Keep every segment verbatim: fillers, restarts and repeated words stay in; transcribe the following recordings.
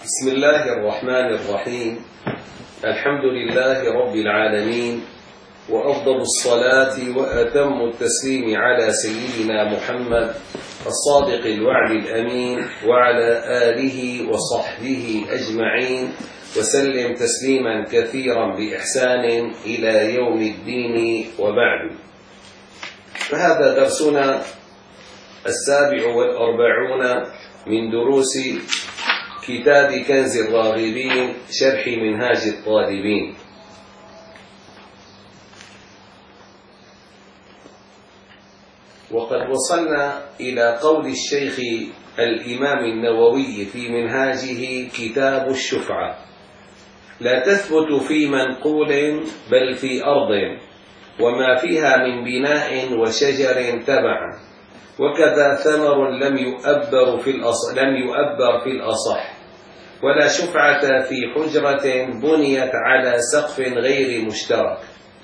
بسم الله الرحمن الرحيم. الحمد لله رب العالمين، وأفضل الصلاة وأتم التسليم على سيدنا محمد الصادق الوعد الأمين وعلى آله وصحبه أجمعين، وسلم تسليما كثيرا بإحسان إلى يوم الدين، وبعد. فهذا درسنا السابع والأربعون من دروس كتاب كنز الراغبين شرح منهاج الطالبين. وقد وصلنا إلى قول الشيخ الإمام النووي في منهاجه كتاب الشفعة: لا تثبت في منقول بل في أرض وما فيها من بناء وشجر تبعا، وكذا ثمر لم يؤبر في الأصح لم يؤبر في الأصح، ولا شفعة في حجرة بنيت على سقف غير مشترك،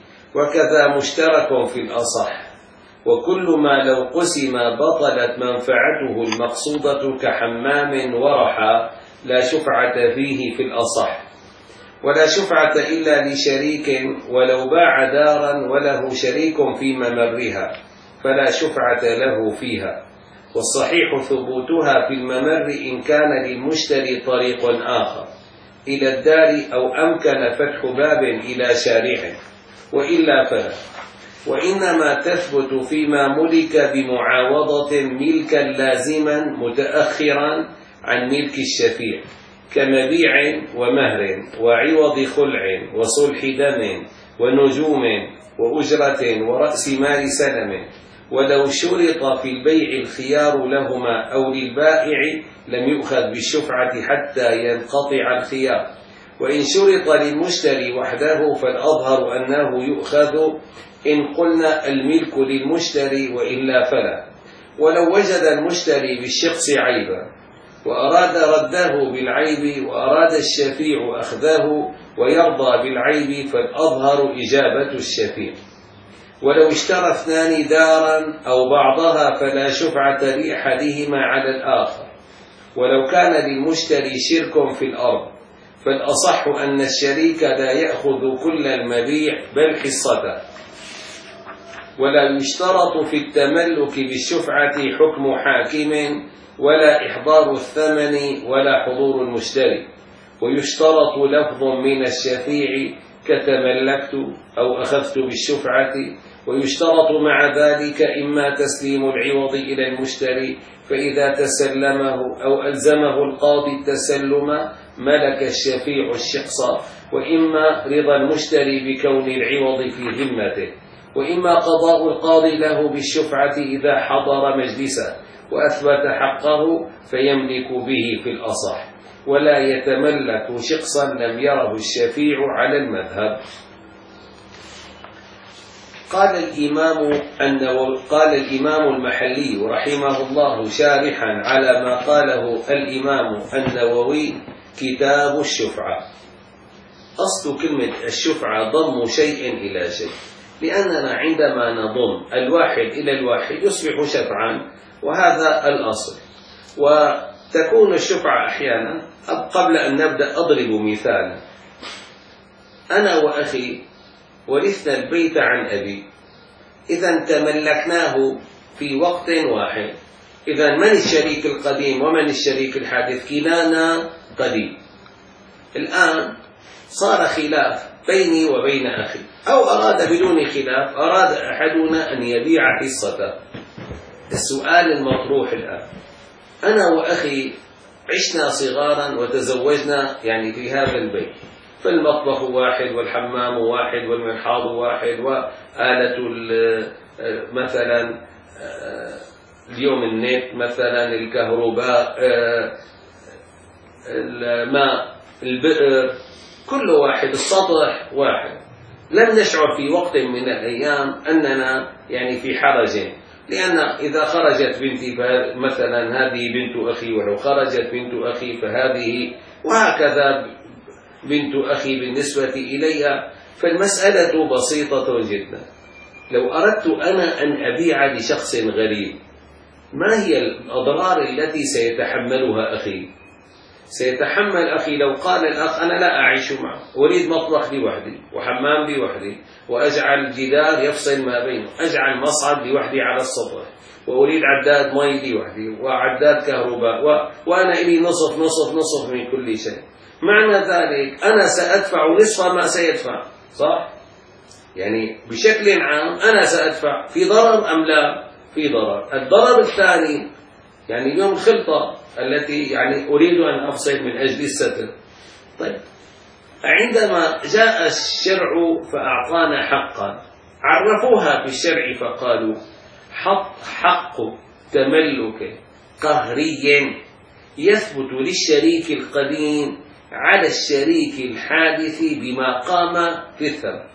وكذا مشترك في الأصح. وكل ما لو قسم بطلت منفعته المقصودة كحمام ورحى لا شفعة فيه في الأصح، ولا شفعة إلا لشريك ولو باع دارا وله شريك في ممرها فلا شفعة له فيها، والصحيح ثبوتها في الممر إن كان للمشتري طريق آخر إلى الدار أو أمكن فتح باب إلى شارع، وإلا فلا. وإنما تثبت فيما ملك بمعاوضة ملكا لازما متأخرا عن ملك الشفيع، كمبيع ومهر وعوض خلع وصلح دم ونجوم وأجرة ورأس مال سلم. ولو شرط في البيع الخيار لهما أو للبائع لم يؤخذ بالشفعة حتى ينقطع الخيار، وإن شرط للمشتري وحده فالأظهر أنه يؤخذ إن قلنا الملك للمشتري، وإلا فلا. ولو وجد المشتري بالشخص عيبا وأراد رده بالعيب وأراد الشفيع أخذه ويرضى بالعيب فالأظهر إجابة الشفيع. ولو اشترى اثنان دارا أو بعضها فلا شفعة لأحدهما على الآخر. ولو كان للمشتري شرك في الأرض فالأصح أن الشريك لا يأخذ كل المبيع بل حصته. ولا يشترط في التملك بالشفعة حكم حاكم ولا إحضار الثمن ولا حضور المشتري. ويشترط لفظ من الشفيع كتملكت أو أخذت بالشفعة، ويشترط مع ذلك إما تسليم العوض إلى المشتري فإذا تسلمه أو ألزمه القاضي التسلم ملك الشفيع الشخص، وإما رضا المشتري بكون العوض في ذمته، وإما قضاء القاضي له بالشفعة إذا حضر مجلسه وأثبت حقه فيملك به في الأصح، ولا يتملك شخصا لم يره الشفيع على المذهب. قال الإمام النووي قال الإمام المحلي رحمه الله شارحا على ما قاله الإمام النووي: كتاب الشفعة. أصل كلمة الشفعة ضم شيء إلى شيء، لأننا عندما نضم الواحد إلى الواحد يصبح شفعا، وهذا الأصل. وتكون الشفعة أحيانا. قبل أن نبدأ أضرب مثالا: أنا وأخي ورثنا البيت عن أبي، إذا تملكناه في وقت واحد. إذا من الشريك القديم ومن الشريك الحادث؟ كلانا قديم. الآن صار خلاف بيني وبين أخي، أو أراد بدون خلاف، أراد أحدنا أن يبيع حصته. السؤال المطروح الآن: أنا وأخي عشنا صغارا وتزوجنا يعني في هذا البيت، فالمطبخ واحد والحمام واحد والمرحاض واحد وآلة مثلا اليوم النت مثلا، الكهرباء، الماء، البئر، كل واحد، السطح واحد. لم نشعر في وقت من الأيام أننا يعني في حرج، لأن إذا خرجت بنتي مثلا هذه بنت أخي، ولو خرجت بنت أخي فهذه، وهكذا بنت أخي بالنسبة إلي. فالمسألة بسيطة جدا. لو أردت أنا أن أبيع لشخص غريب، ما هي الأضرار التي سيتحملها أخي؟ سيتحمل أخي لو قال الأخ أنا لا أعيش معه، أريد مطبخ لوحدي وحمام لوحدي وأجعل جدار يفصل ما بينه، أجعل مصعد لوحدي على السطح، وأريد عداد مي لوحدي وعداد كهرباء و... وأنا إلي نصف نصف نصف من كل شيء، معنى ذلك أنا سأدفع نصف ما سيدفع، صح؟ يعني بشكل عام أنا سأدفع، في ضرر أم لا؟ في ضرر. الضرر الثاني يعني اليوم الخلطة التي يعني أريد أن أفصل من أجل الستر. طيب عندما جاء الشرع فأعطانا حقا، عرفوها في الشرع فقالوا حق, حق تملك قهري يثبت للشريك القديم على الشريك الحادث بما قام في الثمن.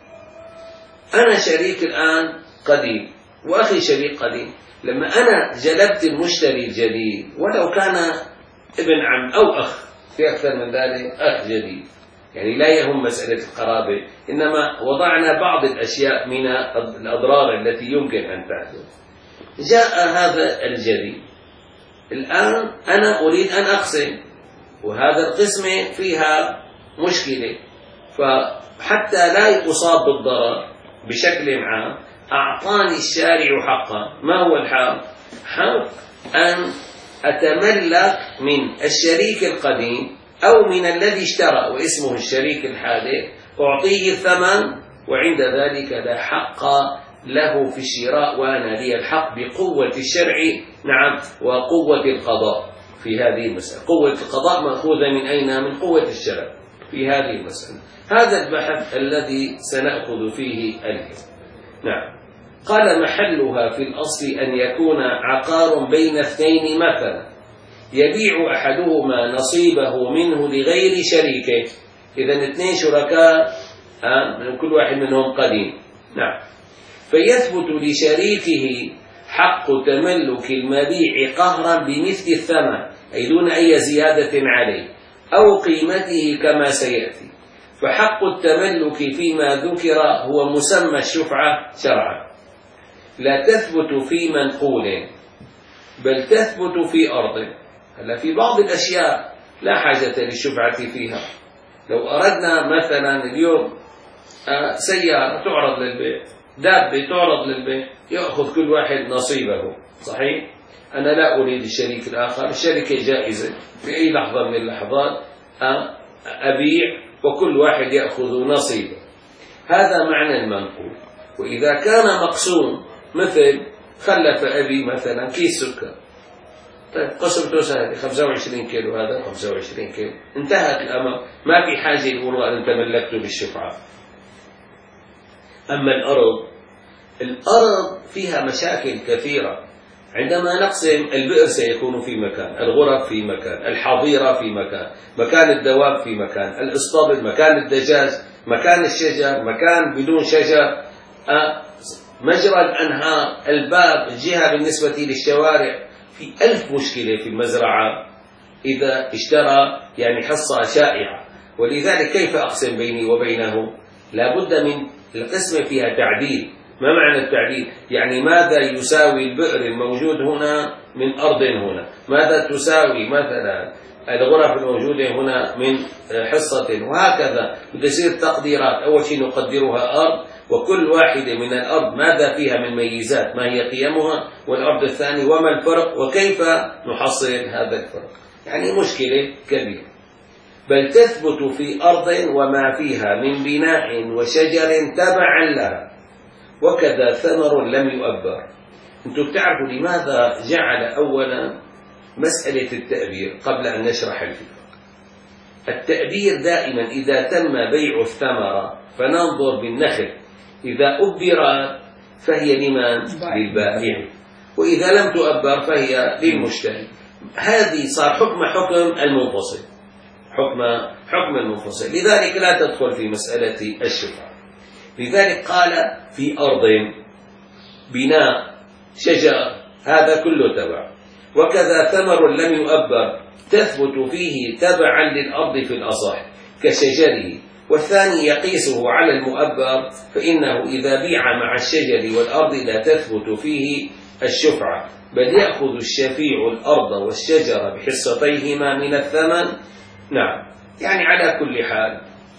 أنا شريك الآن قديم وأخي شريك قديم، لما أنا جلبت المشتري الجديد ولو كان ابن عم أو أخ، في أكثر من ذلك أخ جديد، يعني لا يهم مسألة القرابة، إنما وضعنا بعض الأشياء من الأضرار التي يمكن أن تحدث. جاء هذا الجديد الآن أنا أريد أن أقسم، وهذا القسمة فيها مشكلة، فحتى لا أصاب بالضرر بشكل عام أعطاني الشارع حقا. ما هو الحق؟ حق أن أتملك من الشريك القديم أو من الذي اشترى واسمه الشريك الحادث، أعطيه الثمن، وعند ذلك لا حق له في الشراء، وأنا لي الحق بقوة الشرع، نعم، وقوة القضاء في هذه المسألة. قوة القضاء مأخوذة من أين؟ من قوة الشرع في هذه المسألة. هذا البحث الذي سنأخذ فيه اليوم. نعم. قال محلها في الأصل أن يكون عقار بين اثنين مثلا يبيع أحدهما نصيبه منه لغير شريكه. إذن اثنين شركاء من كل واحد منهم قديم، نعم، فيثبت لشريكه حق تملك المبيع قهرا بمثل الثمن، أي دون أي زيادة عليه أو قيمته كما سيأتي. فحق التملك فيما ذكر هو مسمى الشفعة شرعا، لا تثبت في منقول بل تثبت في أرض. هلا في بعض الأشياء لا حاجة للشفعة فيها. لو أردنا مثلا اليوم سيارة تعرض للبيع، دابة تعرض للبيع، يأخذ كل واحد نصيبه، صحيح؟ أنا لا أريد الشريك الآخر، الشركة جائزة في أي لحظة من اللحظات أبيع وكل واحد يأخذ نصيبه. هذا معنى المنقول. وإذا كان مقسوم، مثل خلف أبي مثلا كيس سكر، طيب قسمته سهل، خمسة وعشرين كيلو هذا خمسة وعشرين كيلو، انتهت الأمر، ما في حاجة يقولوا أن تملكته بالشفعة. أما الأرض، الأرض فيها مشاكل كثيرة. عندما نقسم البئر سيكون في مكان، الغرف في مكان، الحظيرة في مكان، مكان الدواب في مكان، الإسطبل مكان الدجاج، مكان الشجر، مكان بدون شجر، مجرى الأنهار، الباب، الجهة بالنسبة للشوارع، في ألف مشكلة في المزرعة إذا اشترى يعني حصة شائعة. ولذلك كيف أقسم بيني وبينه؟ لا بد من القسمة فيها تعديل. ما معنى التعديل؟ يعني ماذا يساوي البئر الموجود هنا من أرض هنا، ماذا تساوي مثلا الغرف الموجودة هنا من حصة، وهكذا بتصير تقديرات. أول شيء نقدرها أرض، وكل واحدة من الأرض ماذا فيها من ميزات، ما هي قيمها، والأرض الثاني وما الفرق، وكيف نحصل هذا الفرق. يعني مشكلة كبيرة. بل تثبت في أرض وما فيها من بناء وشجر تبعا لها، وكذا ثمر لم يؤبر. أنتم بتعرفوا لماذا جعل أولا مسألة التأبير قبل أن نشرح الفكرة؟ التأبير دائما إذا تم بيع الثمرة فننظر بالنخل، إذا أبرت فهي لمن؟ للبائع، وإذا لم تؤبر فهي للمشتري. هذه صار حكم حكم المنفصل، حكم حكم المنفصل، لذلك لا تدخل في مسألة الشفعة. لذلك قال في أرض، بناء، شجر، هذا كله تبع. وكذا ثمر لم يؤبر تثبت فيه تبعا للأرض في الأصح كشجره، والثاني يقيسه على المؤبر، فإنه إذا بيع مع الشجر والأرض لا تثبت فيه الشفعة، بل يأخذ الشفيع الأرض والشجر بحصتيهما من الثمن. نعم، يعني على كل حال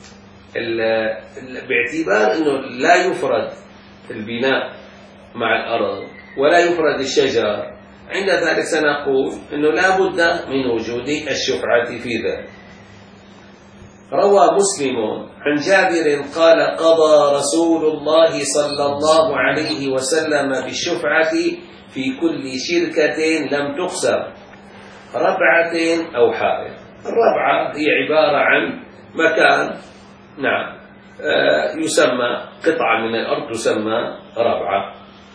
باعتبار أنه لا يفرد البناء مع الأرض ولا يفرد الشجر، عند ذلك سنقول أنه لا بد من وجود الشفعة في ذلك. روى مسلم عن جابر قال: قضى رسول الله صلى الله عليه وسلم بالشفعة في كل شركة لم تخسر ربعة أو حائط. الربعة هي عبارة عن مكان، نعم، يسمى قطعة من الأرض تسمى ربعة.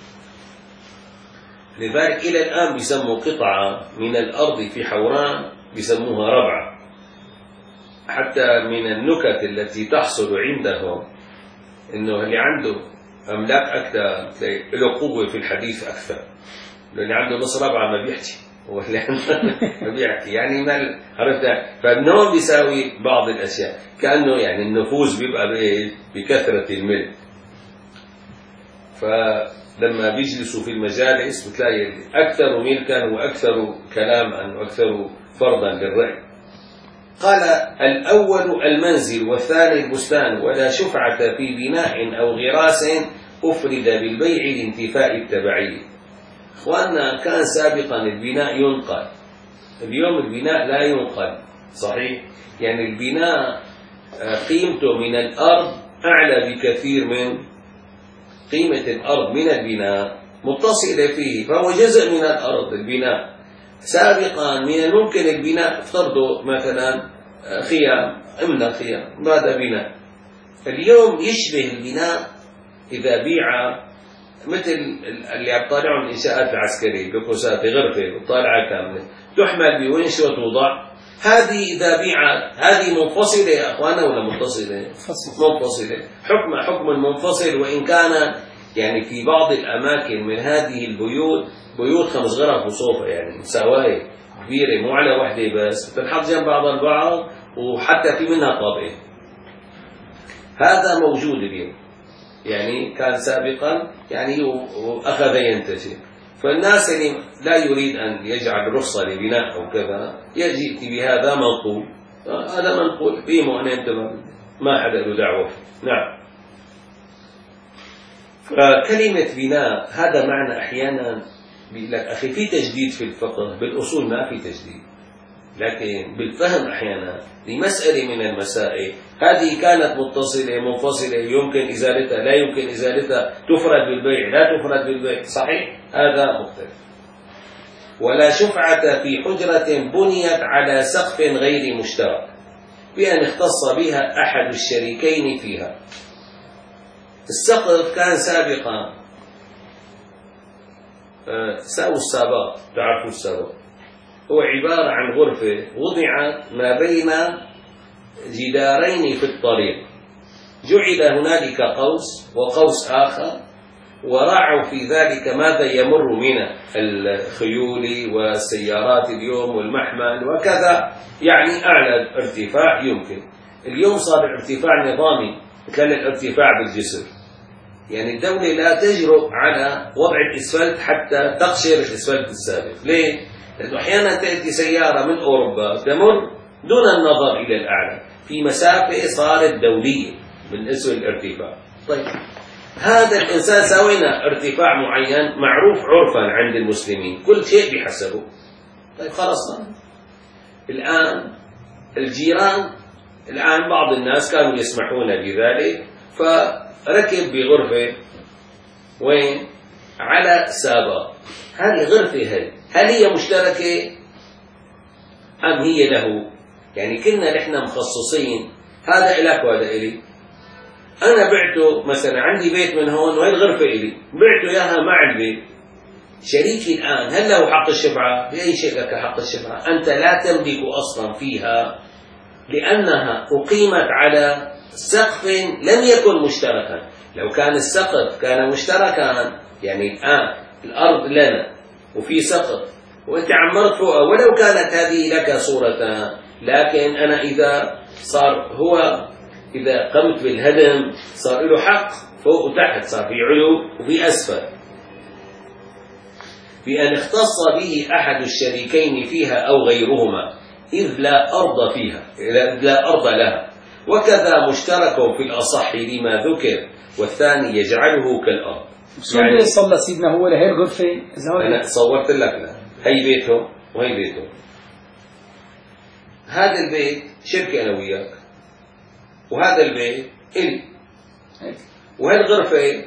لذلك إلى الآن بيسموا قطعة من الأرض في حوران بيسموها ربعة. حتى من النكت التي تحصل عندهم إنه اللي عنده أملاك أكثر له قوة في الحديث أكثر، اللي عنده نص ربعة ما بيحكي، واللي عنده ما بيحكي، يعني ما عرفت. فالنوم بيساوي بعض الأشياء، كأنه يعني النفوذ بيبقى بكثرة الملك. فلما بيجلسوا في المجالس بتلاقي أكثر ملكا وأكثر كلاما وأكثر فرضا للرأي. قال: الأول المنزل والثاني البستان، ولا شفعة في بناء أو غراس أفرد بالبيع لانتفاء التبعية. إخواننا، كان سابقا البناء ينقل، اليوم البناء لا ينقل، صحيح؟ يعني البناء قيمته من الأرض أعلى بكثير من قيمة الأرض من البناء، متصلة فيه، فهو جزء من الأرض البناء. سابقا من الممكن البناء افترضوا مثلا خيام، امنا خيام، هذا بناء. اليوم يشبه البناء إذا بيع، مثل اللي عم طالعوا الإنشاءات العسكرية بكوسات غرفة وطالعة كاملة تحمل بونش وتوضع. هذه إذا بيع هذه منفصلة يا أخوانا ولا متصلة؟ منفصلة. حكم حكم المنفصل، وإن كان يعني في بعض الأماكن من هذه البيوت بيوت خمس غرف وصوفة، يعني سواية كبيرة مو على وحدة بس، تنحط جنب بعض البعض وحتى في منها طابقين. هذا موجود اليوم، يعني كان سابقا يعني وأخذ ينتشر. فالناس اللي لا يريد أن يجعل رخصة لبناء أو كذا يجي بهذا منقول، هذا منقول قيمه أنا انتبه، ما حدا له دعوة. نعم. فكلمة بناء هذا معنى أحيانا بيقول لك أخي في تجديد في الفقه، بالأصول ما في تجديد، لكن بالفهم أحيانا لمسألة من المسائل هذه كانت متصلة منفصلة يمكن إزالتها لا يمكن إزالتها، تفرد بالبيع لا تفرد بالبيع، صحيح؟ هذا مختلف. ولا شفعة في حجرة بنيت على سقف غير مشترك بأن اختص بها أحد الشريكين فيها. السقف كان سابقا ساو السابق، تعرفوا السابق هو عبارة عن غرفة وضعت ما بين جدارين في الطريق، جعل هنالك قوس وقوس آخر، ورعوا في ذلك ماذا يمر من الخيول والسيارات اليوم والمحمل وكذا، يعني أعلى ارتفاع يمكن. اليوم صار الارتفاع نظامي، كان الارتفاع بالجسر، يعني الدولة لا تجرؤ على وضع الإسفلت حتى تقشر الإسفلت السابق. ليه؟ لأنه أحيانا تأتي سيارة من أوروبا تمر دون النظر إلى الأعلى في مسافة صارت دولية من اسم الارتفاع. طيب هذا الإنسان سوينا ارتفاع معين معروف عرفا عند المسلمين، كل شيء بحسبه. طيب خلصنا. الآن الجيران، الآن بعض الناس كانوا يسمحون بذلك، فركب بغرفة وين؟ على سابق. هذه غرفة هي هل هي مشتركة أم هي له؟ يعني كنا نحن مخصصين، هذا إلك وهذا إلي. أنا بعته مثلا، عندي بيت من هون وهي الغرفة إلي، بعته إياها مع البيت. شريكي الآن هل له حق الشفعة؟ بأي شيء لك حق الشفعة؟ أنت لا تملك أصلا فيها، لأنها أقيمت على سقف لم يكن مشتركا. لو كان السقف كان مشتركا، يعني الآن الأرض لنا وفي سقف وأنت عمرت فوقها، ولو كانت هذه لك صورتها، لكن أنا إذا صار هو إذا قمت بالهدم صار له حق فوق وتحت، صار في علو وفي أسفل. بأن اختص به أحد الشريكين فيها أو غيرهما، إذ لا أرض فيها لا أرض لها. وكذا مشترك في الأصح لما ذكر، والثاني يجعله كالأرض. يعني صلى سيدنا هو لهي الغرفة. أنا صورت لك لا. هي بيته وهي بيته. هذا البيت شركة أنا وياك، وهذا البيت إلي، وهالغرفة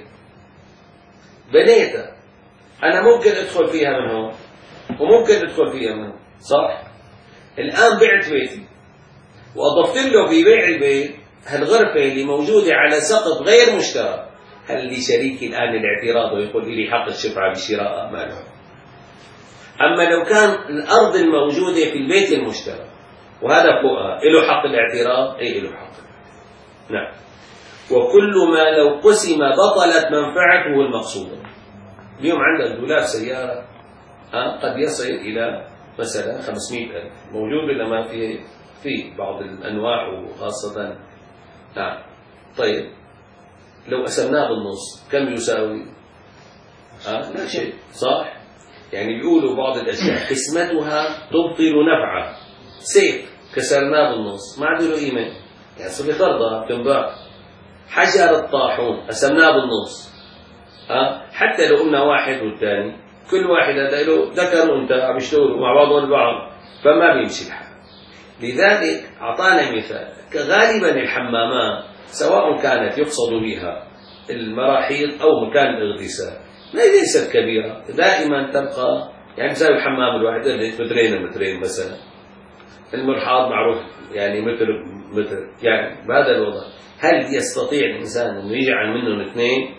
بنيتها. أنا ممكن أدخل فيها من هون وممكن أدخل فيها من هون، صح؟ الآن بعت بيتي وأضفت له في بيع البيت هالغرفة اللي موجودة على سقف غير مشترى. هل لشريكي الآن الاعتراض ويقول لي حق الشفعة بشراء؟ ما له. أما لو كان الأرض الموجودة في البيت المشترى وهذا فوقها، له حق الاعتراض؟ أي له حق. نعم. وكل ما لو قسم بطلت منفعته المقصودة. اليوم عندك دولاب سيارة أه؟ قد يصل إلى مثلا خمسمائة ألف، موجود ولا ما فيه؟ في بعض الأنواع وخاصة. نعم. طيب لو قسمناه بالنص كم يساوي؟ أه؟ لا شيء، صح؟ يعني بيقولوا بعض الأشياء قسمتها تبطل نفعها. سيف كسرناه بالنص ما عنده له قيمة، يعني صار فرضها تنباع. حجر الطاحون قسمناه بالنص، أه؟ حتى لو قلنا واحد والثاني، كل واحد هذا له ذكر وانت عم يشتغلوا مع بعضهم البعض، فما بيمشي الحال. لذلك أعطانا مثال، غالبا الحمامات سواء كانت يقصد بها المراحيض أو مكان الاغتسال ليست كبيرة، دائما تبقى يعني بسبب الحمام الواحد مترين مترين مثلا، المرحاض معروف يعني متر متر، يعني بهذا الوضع. هل يستطيع الإنسان أنه يجعل منهم اثنين؟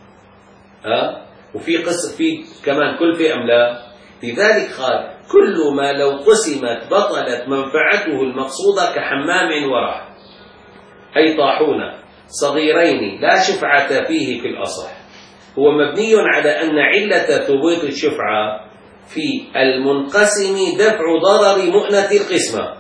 أه؟ وفي قسم في كمان كلفة أم لا؟ لذلك قال كل ما لو قسمت بطلت منفعته المقصودة كحمام ورح، أي طاحونة صغيرين لا شفعة فيه في الأصح. هو مبني على أن علة ثبوت الشفعة في المنقسم دفع ضرر مؤنة القسمة.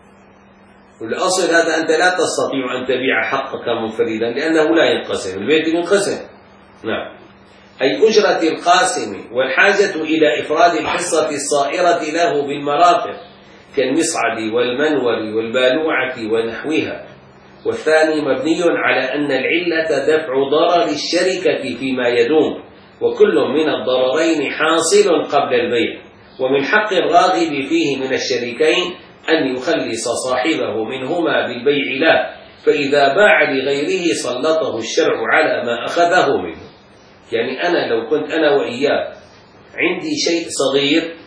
والأصل هذا أنت لا تستطيع أن تبيع حقك منفردا لأنه لا ينقسم، البيت ينقسم. نعم. أي أجرة القاسم والحاجة إلى إفراد الحصة الصائرة له بالمرافق كالمصعد والمنور والبالوعة ونحوها. والثاني مبني على أن العلة دفع ضرر الشركة فيما يدوم، وكل من الضررين حاصل قبل البيع، ومن حق الراغب فيه من الشريكين أن يخلص صاحبه منهما بالبيع له، فإذا باع لغيره سلطه الشرع على ما أخذه منه. يعني أنا لو كنت أنا وإياه عندي شيء صغير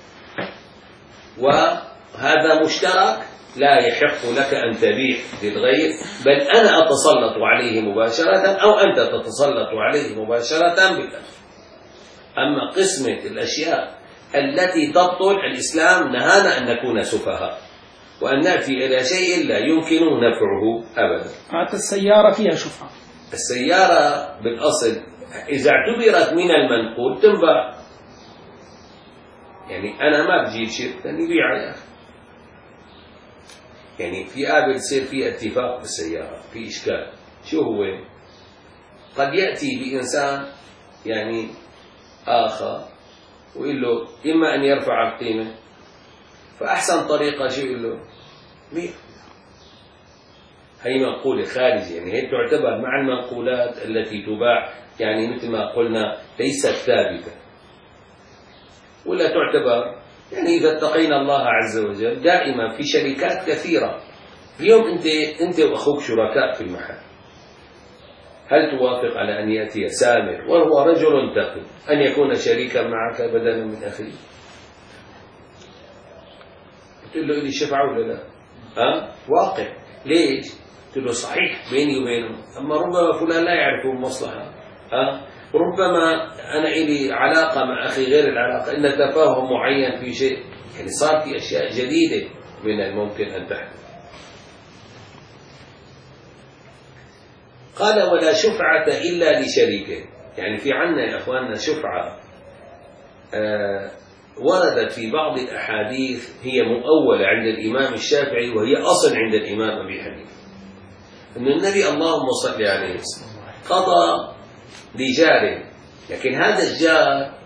وهذا مشترك، لا يحق لك أن تبيع للغير، بل أنا أتسلط عليه مباشرة أو أنت تتسلط عليه مباشرة بالأمر. أما قسمة الأشياء التي تبطل، الإسلام نهانا أن نكون سفهاء وأن نأتي إلى شيء لا يمكن نفعه أبدا. حتى السيارة فيها شفعة. السيارة بالأصل إذا اعتبرت من المنقول تنباع، يعني أنا ما بجيب شيء ثاني بيع يا أخي. يعني في قابل يصير في اتفاق بالسيارة، في إشكال. شو هو؟ قد يأتي بإنسان يعني آخر ويقول له إما أن يرفع القيمة، فأحسن طريقة شو يقول له؟ بيع. هي منقولة خارجية، يعني هي تعتبر مع المنقولات التي تباع، يعني مثل ما قلنا ليست ثابتة، ولا تعتبر يعني إذا اتقينا الله عز وجل. دائما في شركات كثيرة اليوم أنت أنت وأخوك شركاء في المحل، هل توافق على أن يأتي سامر وهو رجل تقي أن يكون شريكا معك بدلا من أخيه؟ تقول له إلي شفعة ولا لا؟ ها؟ واقع. ليش؟ تقول له صحيح بيني وبينه، أما ربما فلان لا يعرف المصلحة، ها؟ ربما أنا إلي علاقة مع أخي غير العلاقة، إن تفاهم معين في شيء، يعني صار في أشياء جديدة من الممكن أن تحدث. قال ولا شفعة إلا لشريكه، يعني في عنا يا أخواننا شفعة آه وردت في بعض الأحاديث هي مؤولة عند الإمام الشافعي وهي أصل عند الإمام أبي حنيفة، أن النبي اللهم صل عليه قضى لجار، لكن هذا الجار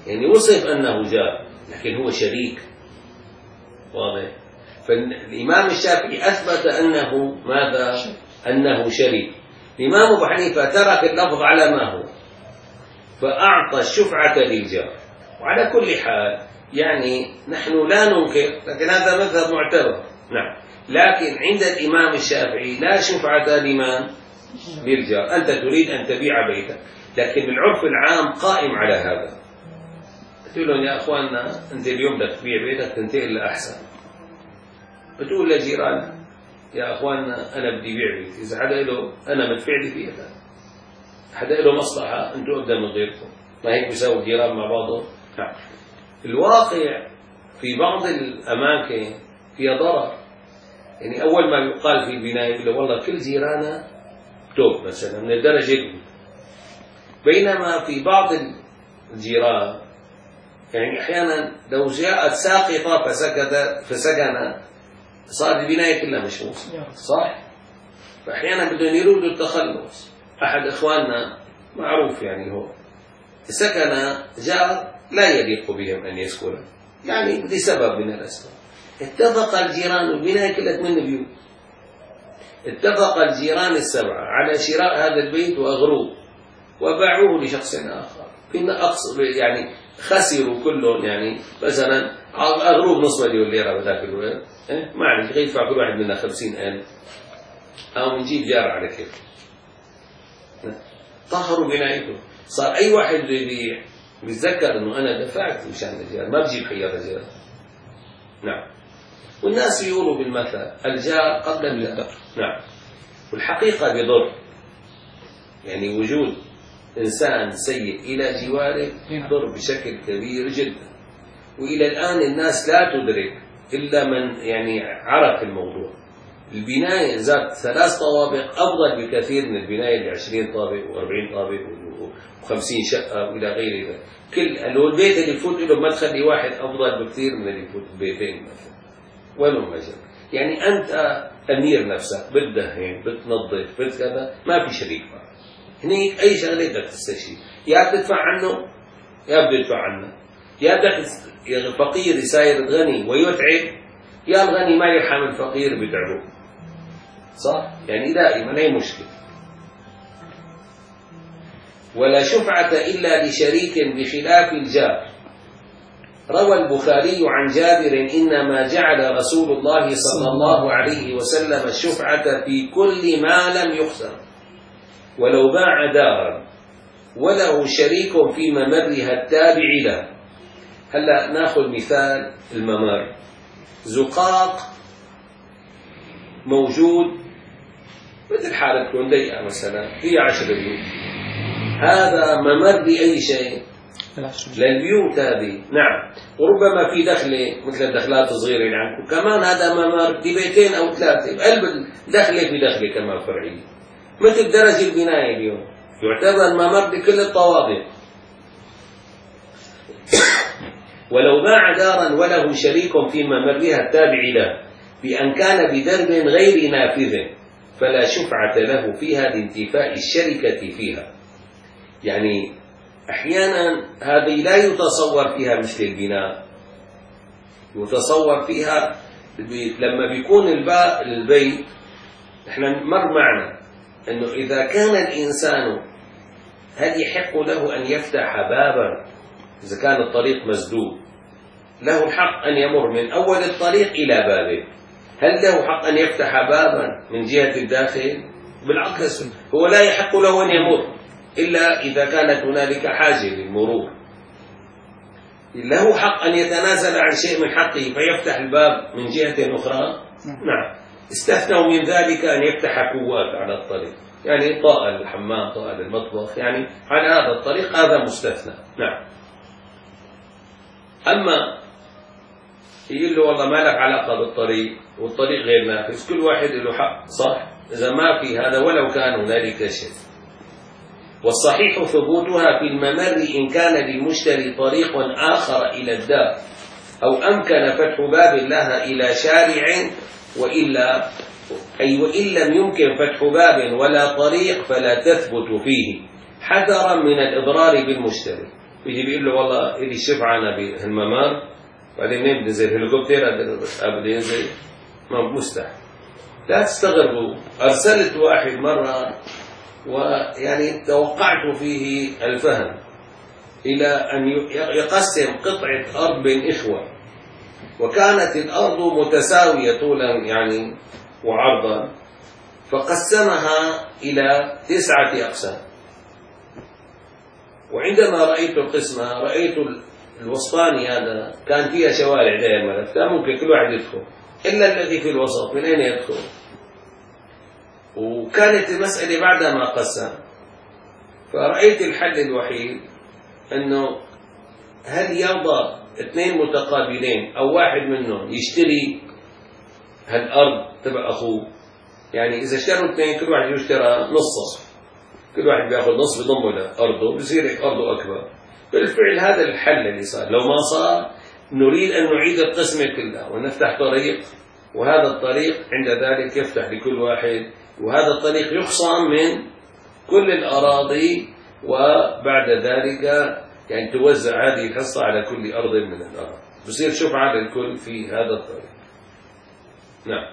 يعني وصف أنه جار لكن هو شريك. واضح؟ فالإمام الشافعي أثبت أنه ماذا؟ أنه شريك. الإمام أبو حنيفة ترك اللفظ على ما هو فأعطى الشفعة للجار. وعلى كل حال يعني نحن لا ننكر، لكن هذا مذهب معتبر. نعم. لكن عند الإمام الشافعي لا شفعة لمن؟ للجار. أنت تريد أن تبيع بيتك، لكن العرف العام قائم على هذا. تقول لهم يا أخواننا أنت اليوم بدك تبيع بيتك تنتقل لأحسن، بتقول لجيرانك يا أخواننا أنا بدي بيع بيتي، إذا حدا له أنا مدفع لي فيها، حدا له مصلحة أنتوا أبدا من غيركم. ما هيك بيساوي الجيران مع بعضهم؟ نعم. الواقع في بعض الأماكن فيها ضرر. يعني أول ما يقال في البناية يقول والله كل جيراننا توب مثلا من الدرجة الأولى، بينما في بعض الجيران يعني أحيانا لو جاءت ساقطة فسكت فسكن صار البناية كلها مشموسة. صح؟ فأحيانا بدهم يريدوا التخلص. أحد إخواننا معروف يعني هو سكن جار لا يليق بهم أن يسكنوا، يعني لسبب من الأسباب. اتفق الجيران، والبناية كلها ثمان بيوت، اتفق الجيران السبعة على شراء هذا البيت وأغروه وباعوه لشخص آخر. كنا أقصد يعني خسروا كلهم، يعني مثلا أغروه بنصف مليون ليرة بذاك الوقت، إيه؟ ما عليك يدفع كل واحد منا خمسين ألف أو نجيب جار على كيف. طهروا بنايته، صار أي واحد بده يبيع بيتذكر إنه أنا دفعت مشان الجار، ما بجيب خيار الجار. نعم. والناس يقولوا بالمثل الجار قبل الجار. نعم. والحقيقة بضر، يعني وجود إنسان سيء إلى جواره يضر بشكل كبير جدا. وإلى الآن الناس لا تدرك إلا من يعني عرف الموضوع. البناية ذات ثلاث طوابق أفضل بكثير من البناية اللي عشرين طابق وأربعين طابق وخمسين شقة وإلى غير ذلك. كل البيت اللي يفوت له مدخل واحد أفضل بكثير من اللي يفوت بيتين مثلا. وين مجال؟ يعني أنت أمير نفسك، بتدهن بتنظف بت كذا، ما في شريك معك. هنيك أي شغلة بدك تستشير، يا بتدفع عنه يا بده يدفع عنه، يا بدك الفقير يصير غني ويتعب، يا الغني ما يرحم الفقير بيتعبه. صح؟ يعني دائما هي مشكلة. ولا شفعة إلا لشريك بخلاف الجار. روى البخاري عن جابر إنما جعل رسول الله صلى الله عليه وسلم الشفعة في كل ما لم يخسر، ولو باع دارا وله شريك في ممرها التابع له. هلا ناخذ مثال الممر. زقاق موجود مثل حالة كوندية مثلا في عشر بيوت، هذا ممر لأي شيء؟ للبيوت هذه. نعم. وربما في دخلة مثل الدخلات الصغيرة اللي عندكم كمان، هذا ممر دي بيتين أو ثلاثة بقلب دخلة في دخلة كمان فرعية، مثل درج البناية اليوم يعتبر ممر بكل الطوابق. ولو باع دارا وله شريك في ممرها التابع له بأن كان بدرب غير نافذ فلا شفعة له فيها لانتفاء الشركة فيها. يعني أحيانا هذه لا يتصور فيها مثل البناء، يتصور فيها لما بيكون الباء البيت. احنا مر معنا أنه إذا كان الإنسان هل يحق له أن يفتح بابا إذا كان الطريق مسدود؟ له الحق أن يمر من أول الطريق إلى بابه. هل له حق أن يفتح بابا من جهة الداخل؟ بالعكس، هو لا يحق له أن يمر إلا إذا كانت هنالك حاجة للمرور. له حق أن يتنازل عن شيء من حقه فيفتح الباب من جهة أخرى. نعم. استثنوا من ذلك أن يفتح كوات على الطريق، يعني طاء الحمام طاء المطبخ، يعني على هذا الطريق هذا مستثنى. نعم. أما يقول له والله ما لك علاقة بالطريق والطريق غير نافذ، كل واحد له حق. صح؟ إذا ما في هذا ولو كان هنالك شيء. والصحيح ثبوتها في الممر إن كان للمشتري طريق آخر إلى الدار أو أمكن فتح باب لها إلى شارع، وإلا أي وإن لم يمكن فتح باب ولا طريق فلا تثبت فيه حذرا من الإضرار بالمشتري. بيجي بيقول له والله إلي الشفعة أنا بالممر، بعدين منين بدي أنزل هليكوبتر بدي أنزل؟ ما مستحيل. لا تستغربوا، أرسلت واحد مرة ويعني توقعت فيه الفهم إلى أن يقسم قطعة أرض بين إخوة، وكانت الأرض متساوية طولا يعني وعرضا، فقسمها إلى تسعة أقسام. وعندما رأيت القسمة رأيت الوسطاني هذا كان فيها شوارع دائما، لا ممكن كل واحد يدخل إلا الذي في الوسط، من أين يدخل؟ وكانت المسألة بعد ما قسم، فرأيت الحل الوحيد أنه هل يرضى اثنين متقابلين أو واحد منهم يشتري هالأرض تبع أخوه؟ يعني إذا اشتروا اثنين كل واحد يشترى نص، كل واحد بياخذ نص بضمه لأرضه، بصير أرضه أكبر. بالفعل هذا الحل اللي صار. لو ما صار نريد أن نعيد القسمة كلها ونفتح طريق، وهذا الطريق عند ذلك يفتح لكل واحد، وهذا الطريق يخصم من كل الأراضي، وبعد ذلك يعني توزع هذه الحصة على كل أرض من الأرض، بصير شفعة للكل في هذا الطريق. نعم.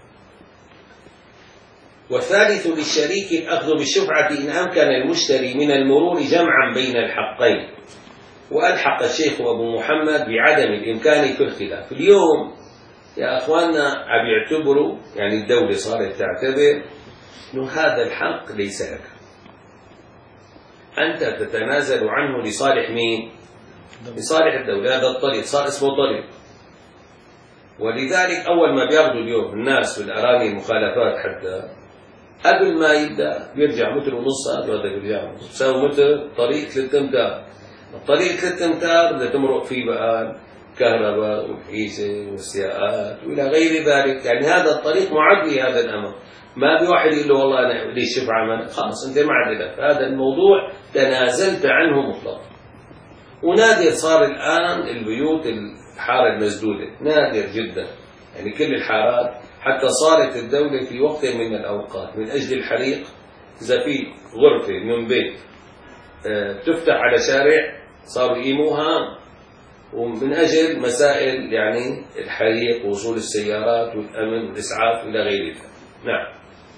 والثالث للشريك الأخذ بالشفعة إن أمكن المشتري من المرور جمعا بين الحقين. وألحق الشيخ أبو محمد بعدم الإمكان في الخلاف. اليوم يا أخواننا عم يعتبروا، يعني الدولة صارت تعتبر أنه هذا الحق ليس لك، أنت تتنازل عنه لصالح مين؟ لصالح الدولة. هذا الطريق صار اسمه طريق، ولذلك أول ما بياخذوا اليوم الناس بالأراني المخالفات حتى قبل ما يبدأ بيرجع متر ونص، هذا بيرجع بساوي متر طريق ثلاث أمتار. الطريق ثلاث أمتار بدها تمرق فيه بقى كهرباء والحيسة والسياقات وإلى غير ذلك، يعني هذا الطريق معد لهذا الأمر. ما بواحد يقول له والله أنا لي شفعة من خلاص أنت ما عندك هذا الموضوع، تنازلت عنه مطلقا. ونادر صار الآن البيوت الحارة المسدودة، نادر جدا، يعني كل الحارات حتى صارت الدولة في وقت من الأوقات من أجل الحريق إذا في غرفة من بيت تفتح على شارع صاروا يقيموها، ومن أجل مسائل يعني الحريق ووصول السيارات والأمن والإسعاف إلى غير ذلك. نعم.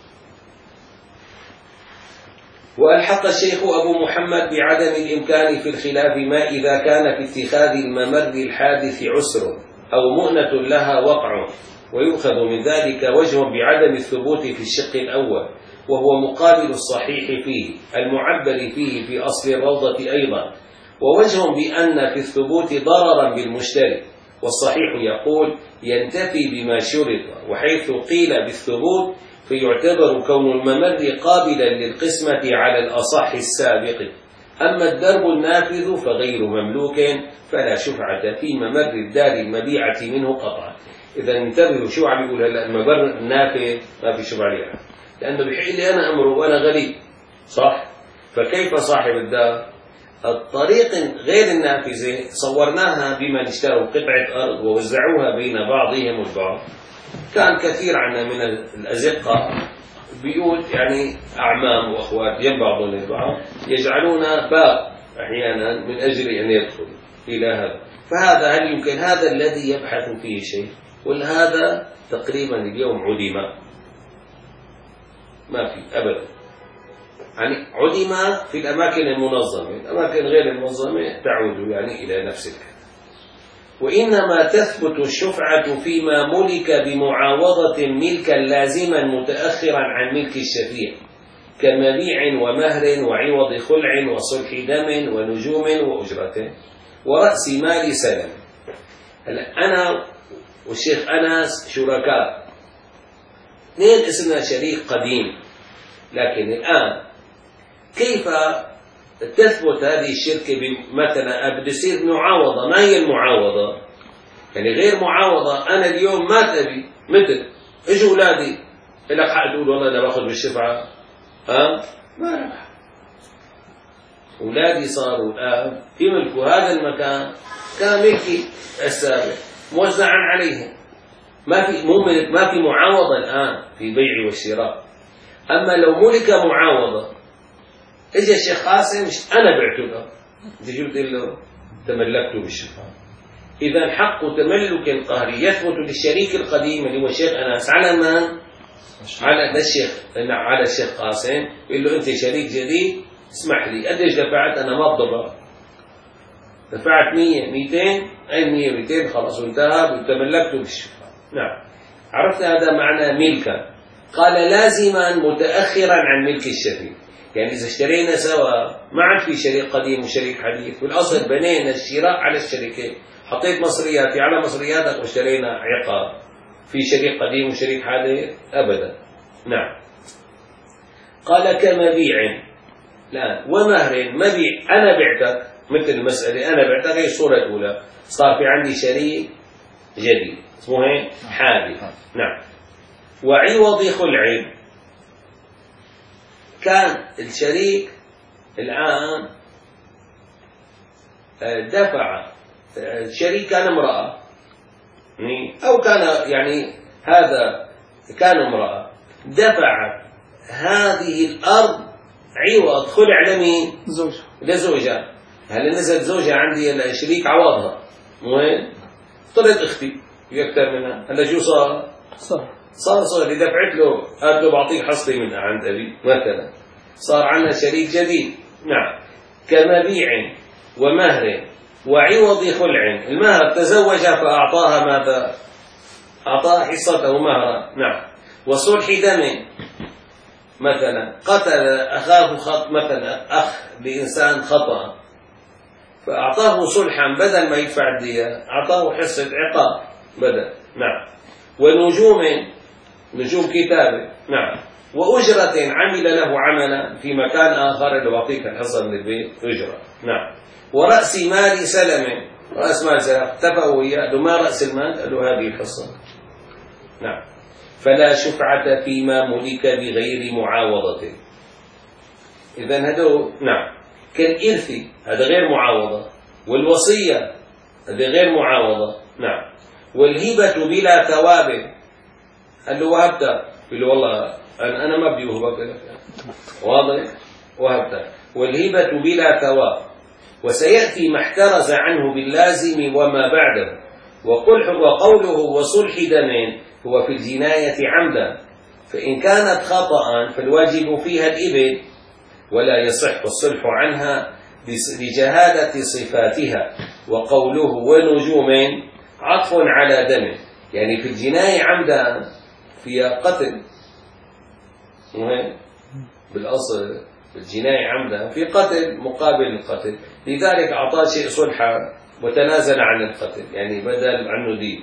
وألحق الشيخ أبو محمد بعدم الإمكان في الخلاف ما إذا كان في اتخاذ الممر الحادث عسر أو مؤنة لها وقع، ويؤخذ من ذلك وجه بعدم الثبوت في الشق الأول، وهو مقابل الصحيح فيه المعبر فيه في أصل الروضة أيضا، ووجه بأن في الثبوت ضررا بالمشتري، والصحيح يقول ينتفي بما شرط، وحيث قيل بالثبوت فيعتبر كون الممر قابلا للقسمة على الأصح السابق. أما الدرب النافذ فغير مملوك فلا شفعة في ممر الدار المبيعة منه قطعا. إذا انتبهوا شو عم يقول هلا، الممر النافذ ما في شفعة عليها، لأنه بحق لي أنا أمره وأنا غريب، صح؟ فكيف صاحب الدار؟ الطريق غير النافذة صورناها بمن اشتروا قطعة أرض ووزعوها بين بعضهم البعض. كان كثير عنا من الأزقة بيوت يعني أعمام وأخوات جنب بعضهم البعض يجعلون باب أحيانا من أجل أن يدخل إلى هذا. فهذا هل يمكن هذا الذي يبحث فيه شيء؟ ولا هذا تقريبا اليوم عدم؟ ما في أبدا، يعني عدم في الأماكن المنظمة. الأماكن غير المنظمة تعود يعني إلى نفس الكلام. وإنما تثبت الشفعة فيما ملك بمعاوضة ملكا لازما متأخرا عن ملك الشفيع، كمبيع ومهر وعوض خلع وصلح دم ونجوم وأجرة ورأس مال سلم. أنا والشيخ أنس شركاء، اثنين اسمنا شريك قديم، لكن الآن كيف تثبت هذه الشركة؟ مثلا بده يصير معاوضة. ما هي المعاوضة؟ يعني غير معاوضة. أنا اليوم ما تبي مثل إجوا أولادي لك حق تقول والله أنا باخذ بالشفعة، ها؟ ما ربح. أولادي صاروا الآن يملكوا هذا المكان كان ملكي السابق موزعا عليهم، ما في مو ما في معاوضة الآن في البيع والشراء. أما لو ملك معاوضة، اجى الشيخ قاسم انا بعته له، تجي تقول له تملكته بالشفعة. إذا حق تملك قهري يثبت للشريك القديم اللي هو الشيخ أنس على من؟ على الشيخ على الشيخ قاسم. يقول له أنت شريك جديد، اسمح لي قديش دفعت؟ أنا ما بضبط، دفعت مية ميتين، أي مية ميتين خلاص وانتهى وتملكته بالشفعة. نعم، عرفت هذا معنى ملكا. قال لازما متأخرا عن ملك الشريك، يعني إذا اشترينا سوا ما عاد في شريك قديم وشريك حديث، والأصل بنينا الشراء على الشريكين، حطيت مصرياتي على مصرياتك واشترينا عقار، في شريك قديم وشريك حديث أبدا. نعم. قال كمبيع، لا ومهر. مبيع أنا بعتك، مثل المسألة أنا بعتك، هي الصورة الأولى، صار في عندي شريك جديد اسمه هيك حادث. نعم. وعوض خلع، كان الشريك الآن دفع، الشريك كان امرأة أو كان يعني هذا كان امرأة، دفع هذه الأرض عوض خلع لمين؟ زوجها لزوجها. هل نزل زوجها عندي الشريك عوضها وين؟ طلعت اختي اكثر منها، هلا شو صار؟ صار صار صار اللي دفعت له قالت له بعطيك حصتي منها عند ابي مثلا، صار عندنا شريك جديد. نعم. كمبيع ومهر وعوض خلع، المهر تزوجها فأعطاها ماذا؟ أعطاها حصته مهرا. نعم. وصلح دم، مثلا قتل أخاه خط، مثلا أخ لإنسان خطأ فأعطاه صلحا بدل ما يدفع الدية، أعطاه حصة عقاب بدل. نعم. ونجوم، نجوم كتابة. نعم. وأجرة عمل له عملا في مكان آخر اللي بعطيك الحصة من البيت أجرة. نعم. ورأس مال سلم، رأس مال سلم اتفقوا وياه، قالوا ما رأس المال؟ قالوا هذه الحصة. نعم. فلا شفعة فيما ملك بغير معاوضة. إذن هذا نعم كالإرث، هذا غير معاوضة، والوصية هذا غير معاوضة. نعم. والهبة بلا ثواب، قال له وهبتك، قال له والله أنا ما بدي أوهبك لك، واضح؟ وهبتك. والهبة بلا ثواب. وسيأتي ما احترز عنه باللازم وما بعده. وقوله وصلح دم هو في الجناية عمدا، فإن كانت خطأ فالواجب فيها الإبل، ولا يصح الصلح عنها لجهالة صفاتها. وقوله ونجوم عطف على دم، يعني في الجناية عمدا فيها قتل، مهم بالأصل الجناية عمدا في قتل مقابل القتل، لذلك أعطاه شيء صلحا وتنازل عن القتل، يعني بدل عنه دين.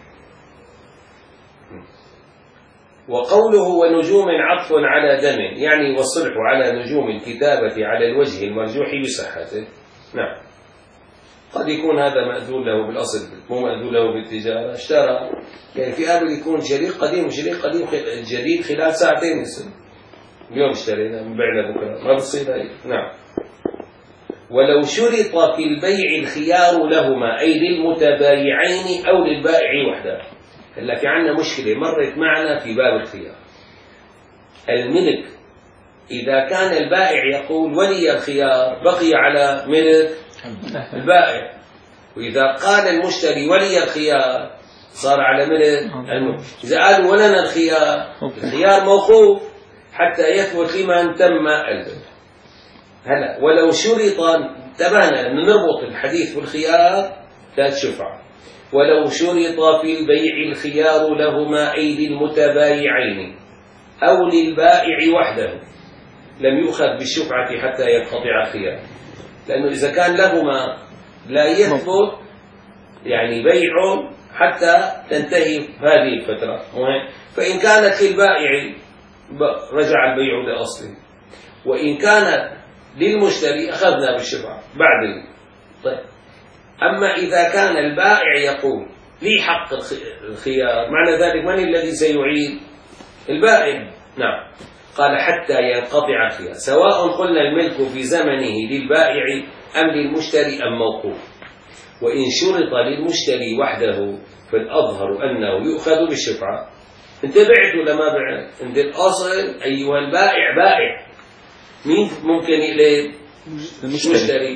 وقوله ونجوم عطف على دم، يعني والصلح على نجوم الكتابة على الوجه المرجوح بصحته. نعم. قد يكون هذا مأذون له بالأصل، مو مأذون له بالتجارة، اشترى، يعني في قبل يكون شريك قديم وشريك قديم جديد خلال ساعتين يصير، اليوم اشترينا بعنا بكرة، ما بتصير هاي. نعم. ولو شرط في البيع الخيار لهما، أي للمتبايعين أو للبائع وحده. هلا في عندنا مشكلة مرت معنا في باب الخيار. الملك إذا كان البائع يقول ولي الخيار بقي على ملك البائع، وإذا قال المشتري ولي الخيار صار على ملك الملك. إذا قالوا ولنا الخيار، الخيار موقوف حتى يثبت لمن تم البيع. هلا ولو شرط، انتبهنا أن نربط الحديث بالخيار ثلاث شفعة. ولو شرط في البيع الخيار لهما، أي للمتبايعين أو للبائع وحده، لم يؤخذ بالشفعة حتى ينقطع الخيار، لأنه إذا كان لهما لا يثبت يعني بيع حتى تنتهي هذه الفترة. فإن كانت للبائع رجع البيع لأصله، وإن كانت للمشتري أخذنا بالشفعة بعد. طيب. أما إذا كان البائع يقول لي حق الخيار، معنى ذلك من الذي سيعيد؟ البائع. نعم. قال حتى ينقطع الخيار، سواء قلنا الملك في زمنه للبائع أم للمشتري أم موقوف. وإن شرط للمشتري وحده فالأظهر أنه يؤخذ بالشفعة. انت بعت ولا ما بعت؟ انت الأصل أيها البائع بائع، مين ممكن يقلب؟ المشتري.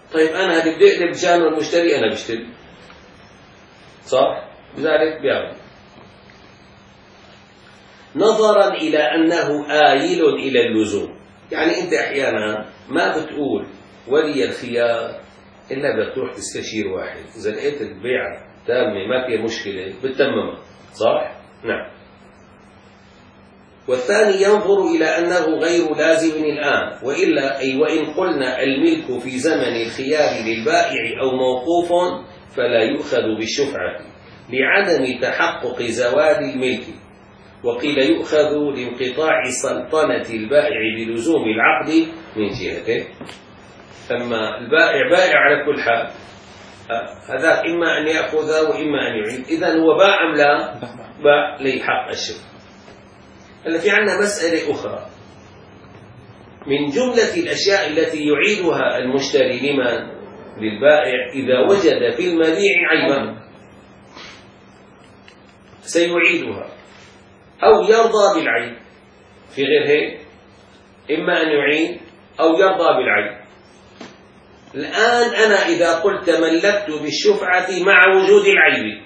طيب أنا اللي بدي أقلب جان المشتري أنا بشتري، صح؟ لذلك بيعمل. نظرا إلى أنه آيل إلى اللزوم، يعني أنت أحيانا ما بتقول ولي الخيار إلا بدك تروح تستشير واحد، إذا لقيت البيعة تامة ما فيها مشكلة بتتممها، صح؟ نعم. والثاني ينظر إلى أنه غير لازم الآن، وإلا أي وإن قلنا الملك في زمن الخيار للبائع أو موقوف فلا يؤخذ بالشفعة لعدم تحقق زوال الملك، وقيل يؤخذ لانقطاع سلطنة البائع بلزوم العقد من جهته. أما البائع بائع على كل حال، هذا إما أن يأخذ وإما أن يعيد، إذن هو باع أم لا؟ باع ليحق الشفعة. هلا في عندنا مسألة أخرى من جملة الأشياء التي يعيدها المشتري لمن؟ للبائع إذا وجد في المبيع عيبا سيعيدها أو يرضى بالعيب، في غير هيك إما أن يعيد أو يرضى بالعيب. الآن أنا إذا قلت تملكت بالشفعة مع وجود العيب،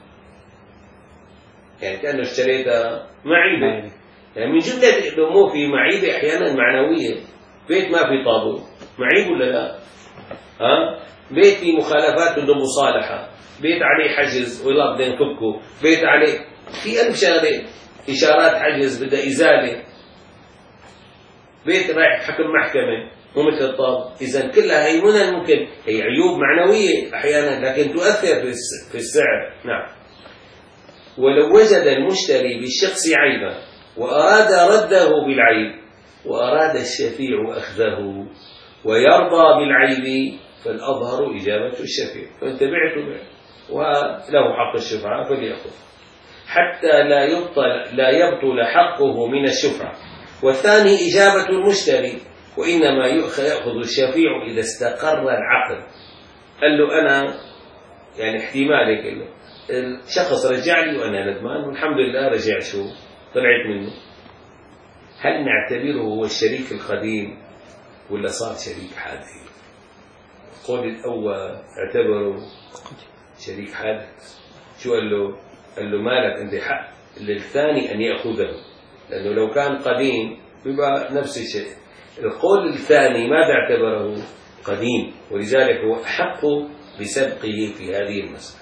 يعني كأنه اشتريتها معيبة، يعني من جملة الأمور في معيبة أحيانا معنوية. بيت ما في طابو معيب ولا لا؟ ها؟ بيت في مخالفات بدون مصالحة، بيت عليه حجز ولا بدنا نفكه، بيت عليه في ألف شغلة، إشارات حجز بدها إزالة، بيت رايح حكم محكمة ومثل الطاب. إذا كلها هي من الممكن هي عيوب معنوية أحيانا لكن تؤثر في السعر. نعم. ولو وجد المشتري بالشخص عيبا وأراد رده بالعيب وأراد الشفيع أخذه ويرضى بالعيب فالأظهر إجابة الشفيع، فأنت بعته بعت وله حق الشفعة فليأخذ حتى لا يبطل لا يبطل حقه من الشفعة. والثاني إجابة المشتري، وإنما يأخذ الشفيع إذا استقر العقد. قال له أنا يعني احتمالك له الشخص رجع لي وأنا ندمان والحمد لله رجع، شو طلعت منه، هل نعتبره هو الشريك القديم ولا صار شريك حادث؟ القول الأول اعتبره شريك حادث. شو قال له؟ قال له مالك عندي حق للثاني أن يأخذه، لأنه لو كان قديم يبقى نفس الشيء. القول الثاني ماذا اعتبره؟ قديم، ولذلك هو أحق بسبقه في هذه المسألة.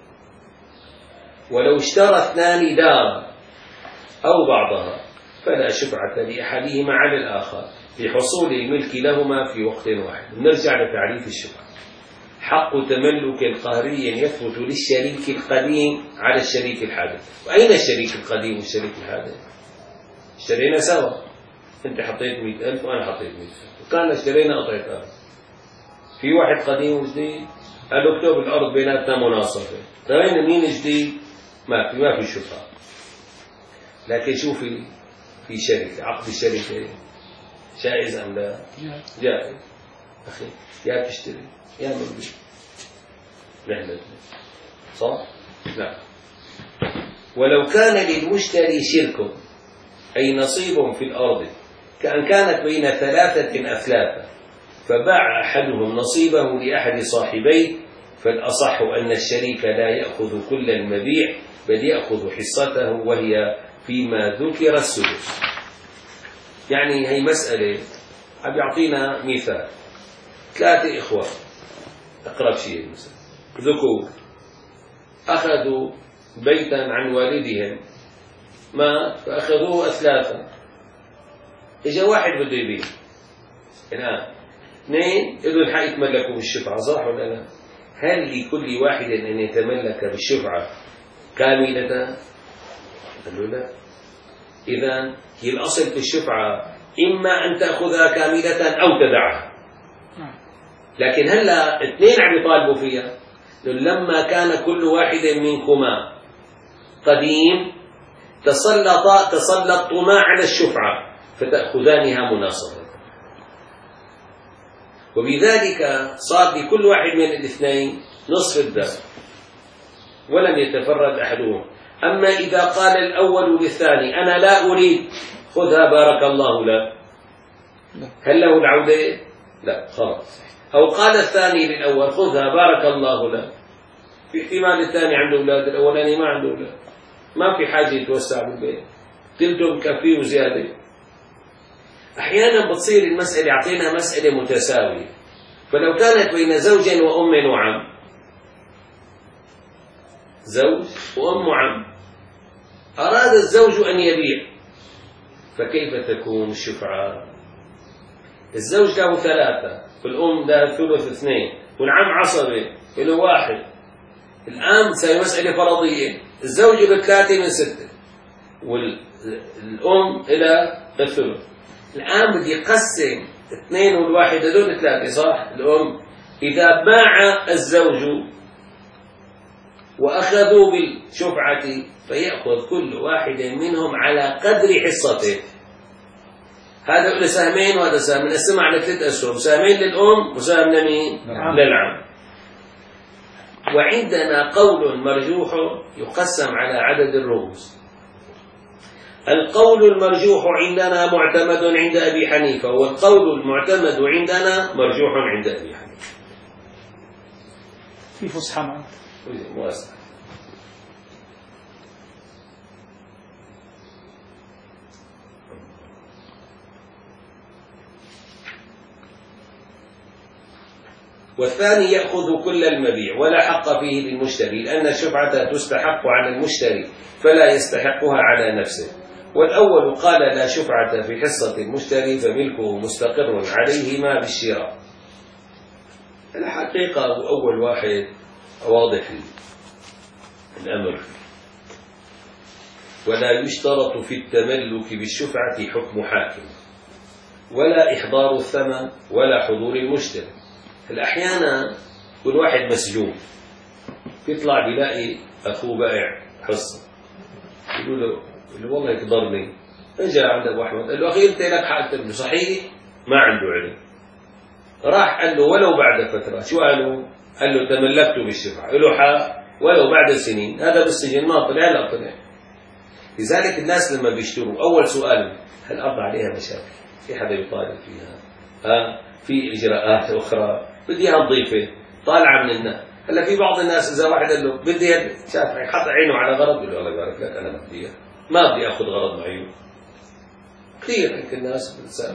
ولو اشترى اثنان دار أو بعضها فلا شفعة لأحدهما على الآخر في حصول الملك لهما في وقت واحد. نرجع لتعريف الشفعة. حق تملك قهري يثبت للشريك القديم على الشريك الحادث. وأين الشريك القديم والشريك الحادث؟ اشترينا سوا، أنت حطيت مئة ألف وأنا حطيت مئة ألف وكان اشترينا قطعة أرض، في واحد قديم وجديد قال له اكتب الأرض بيناتنا مناصفة، ترين مين جديد؟ ما في ما في شفعة. لكن شوفي في شركة، عقد الشركة جائز أم لا؟ جائز. أخي يا تشتري يا مبيع نحن صح؟ لا. ولو كان للمشتري شرك أي نصيب في الأرض كأن كانت بين ثلاثة أثلاثة فباع أحدهم نصيبه لأحد صاحبيه، فالأصح أن الشريك لا يأخذ كل المبيع بل يأخذ حصته وهي فيما ذكر السدس. يعني هي مسألة عم يعطينا مثال، ثلاثة إخوة أقرب شيء مثلا ذكور أخذوا بيتا عن والدهم مات فأخذوه أثلاثة، إجا واحد بده يبيع الآن اثنين إذن الحق يتملكوا بالشفعة، صح ولا لا؟ هل لكل واحد أن يتملك بالشفعة كاملة؟ قال له لا. إذن هي الأصل في الشفعة إما أن تأخذها كاملة أو تدعها، لكن هلا اثنين عم يطالبوا فيها. لما كان كل واحد منكما قديم تسلط تسلطتما على الشفعة فتأخذانها مناصفة، وبذلك صار لكل واحد من الاثنين نصف الدار ولم يتفرد أحدهم. أما إذا قال الأول للثاني أنا لا أريد خذها بارك الله لك، هل له العودة؟ لا، خلاص. أو قال الثاني للأول خذها بارك الله لك، في احتمال الثاني عنده أولاد الأولاني ما عنده أولاد، ما في حاجة يتوسع بالبيت، تلتم كفيه وزيادة. أحيانا بتصير المسألة يعطينا مسألة متساوية، فلو كانت بين زوج وأم وعم، زوج وأم وعم، أراد الزوج أن يبيع، فكيف تكون الشفعة؟ الزوج له ثلاثة، والأم له ثلث اثنين، والعم عصبة له واحد. الآن صار مسألة فرضية، الزوج له ثلاثة من ستة، والأم إلى الثلث. الآن بدي يقسم اثنين والواحد هذول ثلاثة، صح؟ الأم إذا باع الزوج وأخذوا بالشفعة فيأخذ كل واحد منهم على قدر حصته. هذا له سهمين وهذا سهم، نقسمها على ثلاث أسهم، سهمين للأم وسهم لمين؟ للعم. وعندنا قول مرجوح يقسم على عدد الرؤوس. القول المرجوح عندنا معتمد عند أبي حنيفة، والقول المعتمد عندنا مرجوح عند أبي حنيفة. في فصحى معه مواسع. والثاني يأخذ كل المبيع ولا حق فيه للمشتري، لأن الشفعة تستحق على المشتري فلا يستحقها على نفسه. والأول قال لا شفعة في حصة المشتري فملكه مستقر عليهما بالشراء. الحقيقة أول واحد واضح الأمر، ولا يشترط في التملك بالشفعة حكم حاكم، ولا إحضار الثمن ولا حضور المشتري. الأحيانا كل واحد مسجون، يطلع بيلاقي أخوه بائع حصة، يقول له والله يقدرني، اجى عند أبو أحمد قال له أخي أنت لك حق تبني، صحيح؟ ما عنده علم. راح قال له ولو بعد فترة، شو قالوا؟ قال له تملكته بالشفعة، له حق ولو بعد سنين. هذا بالسجن ما طلع لا طلع. لذلك الناس لما بيشتروا أول سؤال هل الأرض عليها مشاكل؟ في حدا يطالب فيها؟ ها؟ في إجراءات أخرى بدي اياها نظيفة طالعة من الناس. هلا في بعض الناس إذا واحد قال له بدي شاف حط عينه على غرض، يقول له الله يبارك لك أنا ما بدي ما بدي آخذ غرض معين. كثير هيك الناس بتسأل.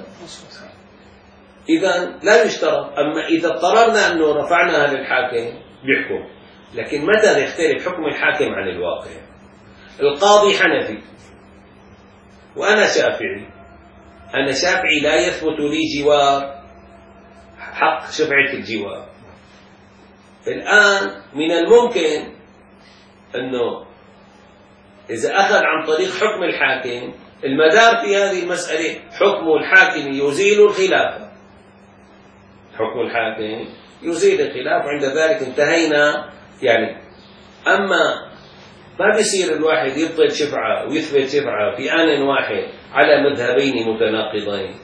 إذا لا يشترط. أما إذا اضطررنا أنه رفعناها للحاكم بيحكم، لكن متى يختلف حكم الحاكم عن الواقع؟ القاضي حنفي وأنا شافعي، أنا شافعي لا يثبت لي جوار حق شفعة الجوار. الآن من الممكن أنه إذا أخذ عن طريق حكم الحاكم، المدار في هذه المسألة حكم الحاكم يزيل الخلاف، حكم الحاكم يزيل الخلاف، وعند ذلك انتهينا. يعني أما ما بيصير الواحد يبطل شفعة ويثبت شفعة في آن واحد على مذهبين متناقضين.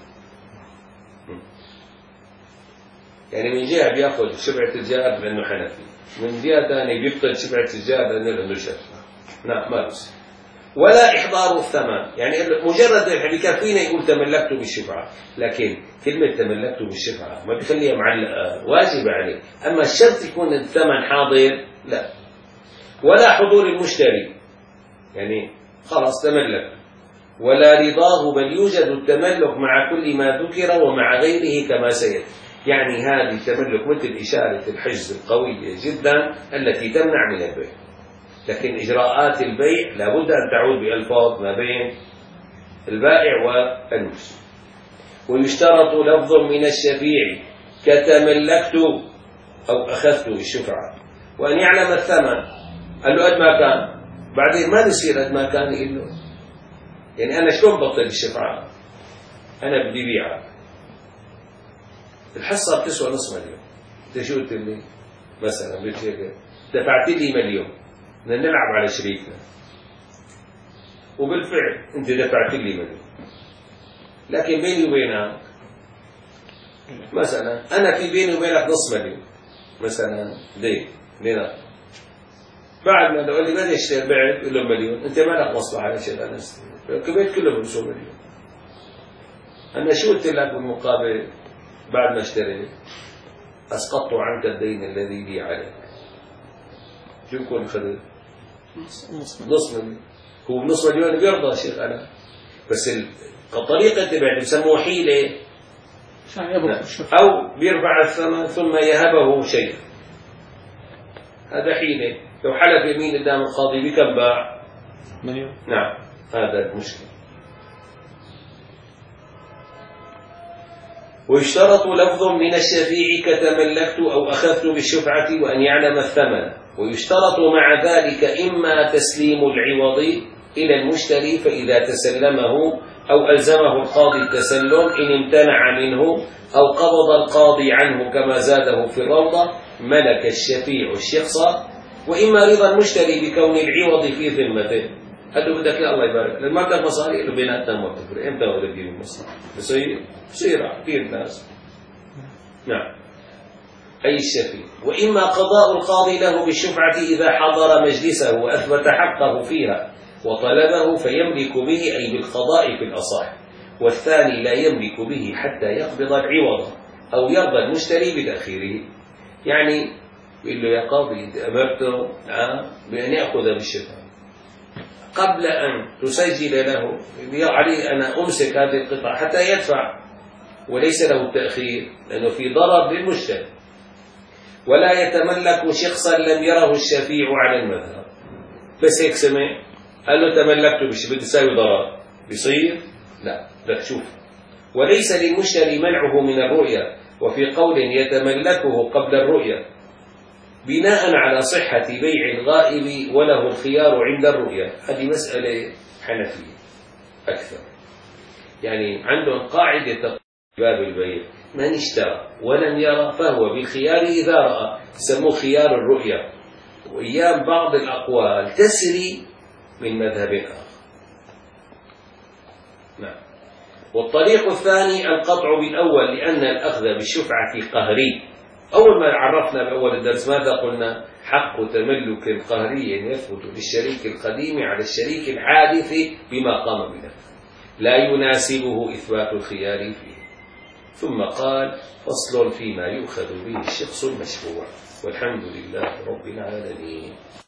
يعني من جهة بيأخذ شفعة الجار لأنه حنفي، من جهة ثانية بيبطل شفعة الجار لأنه شافعي. نعم ما بصير. ولا إحضار الثمن، يعني مجرد بكفينا يقول تملكته بالشفعة، لكن كلمة تملكته بالشفعة ما بيخليها معلقة، واجبة عليه. أما الشرط يكون الثمن حاضر لا. ولا حضور المشتري، يعني خلاص تملك، ولا رضاه، بل يوجد التملك مع كل ما ذكر ومع غيره كما سيأتي. يعني هذه التملك مثل إشارة الحجز القوية جدا التي تمنع من البيع، لكن إجراءات البيع لابد أن تعود بألفاظ ما بين البائع والمشتري. ويشترط لفظ من الشفيع كتملكت أو أخذت بالشفعة، وأن يعلم الثمن. قال له قد ما كان، بعدين ما نصير قد ما كان يقول له يعني أنا شلون بطل الشفعة؟ أنا بدي بيعها، الحصة بتسوى نص مليون، أنت شو قلت لي؟ مثلا بتشيك دفعت لي مليون، بدنا نلعب على شريكنا، وبالفعل أنت دفعت لي مليون، لكن بيني وبينك مثلا أنا في بيني وبينك نص مليون مثلا دين دينار، بعد ما لو قال لي بدي اشتري بعت له مليون، أنت ما لك مصلحة على شيء أنا اشتري، الكبيت كله بنصو مليون. أنا شو قلت لك بالمقابل بعد ما اشتريت؟ أسقطت عنك الدين الذي لي عليك. شو بكون خذ؟ نص مليون. هو نص مليون بيرضى شيخ أنا، بس الطريقة تبعت بسموه حيلة، أو بيرفع الثمن ثم يهبه شيء، هذا حيلة. لو حلف يمين قدام القاضي بكم باع؟ مليون. نعم، هذا المشكلة. ويشترط لفظ من الشفيع كتملكت أو أخذت بالشفعة وأن يعلم الثمن، ويشترط مع ذلك إما تسليم العوض إلى المشتري فإذا تسلمه أو ألزمه القاضي التسلم إن امتنع منه، أو قبض القاضي عنه كما زاده في الروضة ملك الشفيع الشخص، وإما رضا المشتري بكون العوض في ذمته. قال له بدك يا الله يبارك لك ما بدك مصاري، قال له بيناتنا ما بتفرق، امتى بدك تجيب المصاري؟ بصير بصير كثير ناس. نعم، أي الشفيع. وإما قضاء القاضي له بالشفعة إذا حضر مجلسه وأثبت حقه فيها وطلبه فيملك به، أي بالقضاء في الأصح. والثاني لا يملك به حتى يقبض العوض أو يرضى المشتري بتأخيره. يعني يقول له يا قاضي أنت أمرته بأن يأخذ بالشفعة قبل أن تسجل له عليه أنا أمسك هذه القطعة حتى يدفع، وليس له التأخير لأنه في ضرر للمشتري. ولا يتملك شخصا لم يره الشفيع على المذهب، بس هيك سمع قال له تملكته بشيء بده يساوي ضرر، بيصير؟ لا، بدك تشوف. وليس للمشتري منعه من الرؤية، وفي قول يتملكه قبل الرؤية بناء على صحة بيع الغائب وله الخيار عند الرؤية. هذه مسألة حنفية أكثر، يعني عندهم قاعدة باب البيع من اشترى ولم يرى فهو بالخيار إذا رأى، يسموه خيار الرؤية. وأيام بعض الأقوال تسري من مذهب آخر. نعم. والطريق الثاني القطع بالأول، لأن الأخذ بالشفعة قهري. أول ما عرفنا بأول الدرس ماذا قلنا؟ حق تملك قهري يثبت للشريك القديم على الشريك الحادث بما قام بنفسه، لا يناسبه إثبات الخيار فيه. ثم قال فصل فيما يؤخذ به الشخص المشفوع، والحمد لله رب العالمين.